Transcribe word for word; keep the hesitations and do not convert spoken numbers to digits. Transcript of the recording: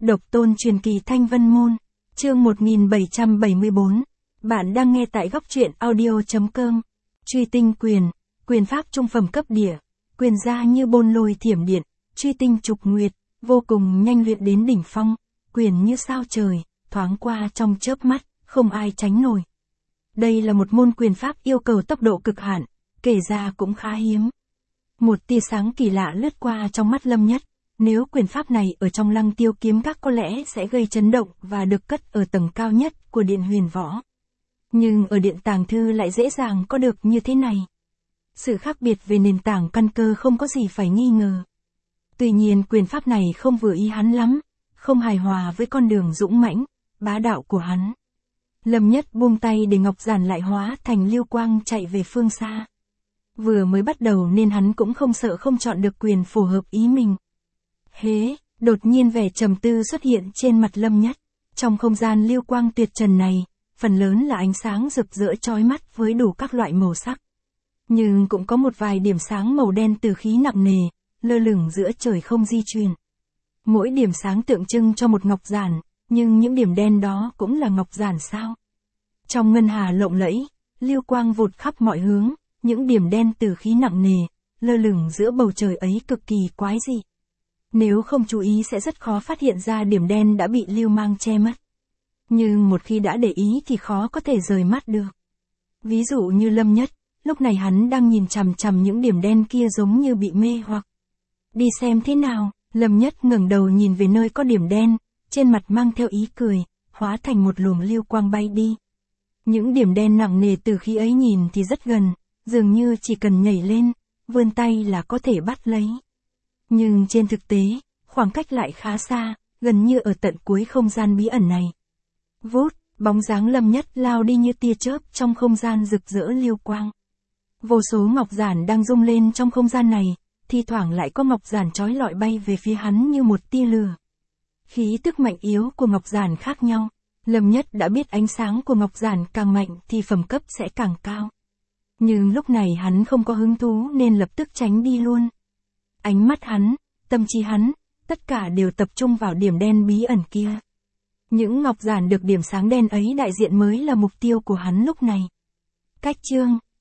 Độc tôn truyền kỳ Thanh Vân Môn, chương một nghìn bảy trăm bảy mươi tư. Bạn đang nghe tại góc truyện audio.com. Truy tinh quyền, quyền pháp trung phẩm cấp địa, quyền ra như bôn lôi thiểm điện, truy tinh trục nguyệt, vô cùng nhanh luyện đến đỉnh phong, quyền như sao trời, thoáng qua trong chớp mắt, không ai tránh nổi. Đây là một môn quyền pháp yêu cầu tốc độ cực hạn, kể ra cũng khá hiếm. Một tia sáng kỳ lạ lướt qua trong mắt Lâm Nhất. Nếu quyền pháp này ở trong Lăng Tiêu kiếm các có lẽ sẽ gây chấn động và được cất ở tầng cao nhất của điện huyền võ. Nhưng ở điện tàng thư lại dễ dàng có được như thế này. Sự khác biệt về nền tảng căn cơ không có gì phải nghi ngờ. Tuy nhiên quyền pháp này không vừa ý hắn lắm, không hài hòa với con đường dũng mãnh, bá đạo của hắn. Lâm Nhất buông tay để ngọc giản lại hóa thành lưu quang chạy về phương xa. Vừa mới bắt đầu nên hắn cũng không sợ không chọn được quyền phù hợp ý mình. Hế, đột nhiên vẻ trầm tư xuất hiện trên mặt Lâm Nhất. Trong không gian lưu quang tuyệt trần này, phần lớn là ánh sáng rực rỡ chói mắt với đủ các loại màu sắc. Nhưng cũng có một vài điểm sáng màu đen từ khí nặng nề, lơ lửng giữa trời không di chuyển. Mỗi điểm sáng tượng trưng cho một ngọc giản, nhưng những điểm đen đó cũng là ngọc giản sao? Trong ngân hà lộng lẫy, lưu quang vụt khắp mọi hướng, những điểm đen từ khí nặng nề, lơ lửng giữa bầu trời ấy cực kỳ quái dị. Nếu không chú ý sẽ rất khó phát hiện ra điểm đen đã bị lưu mang che mất. Nhưng một khi đã để ý thì khó có thể rời mắt được. Ví dụ như Lâm Nhất, lúc này hắn đang nhìn chằm chằm những điểm đen kia giống như bị mê hoặc. Đi xem thế nào, Lâm Nhất ngẩng đầu nhìn về nơi có điểm đen, trên mặt mang theo ý cười, hóa thành một luồng lưu quang bay đi. Những điểm đen nặng nề từ khi ấy nhìn thì rất gần, dường như chỉ cần nhảy lên, vươn tay là có thể bắt lấy. Nhưng trên thực tế, khoảng cách lại khá xa, gần như ở tận cuối không gian bí ẩn này. Vút, bóng dáng Lâm Nhất lao đi như tia chớp trong không gian rực rỡ lưu quang. Vô số ngọc giản đang rung lên trong không gian này, thi thoảng lại có ngọc giản chói lọi bay về phía hắn như một tia lửa. Khí tức mạnh yếu của ngọc giản khác nhau, Lâm Nhất đã biết ánh sáng của ngọc giản càng mạnh thì phẩm cấp sẽ càng cao. Nhưng lúc này hắn không có hứng thú nên lập tức tránh đi luôn. Ánh mắt hắn, tâm trí hắn, tất cả đều tập trung vào điểm đen bí ẩn kia. Những ngọc giản được điểm sáng đen ấy đại diện mới là mục tiêu của hắn lúc này. Cách chương,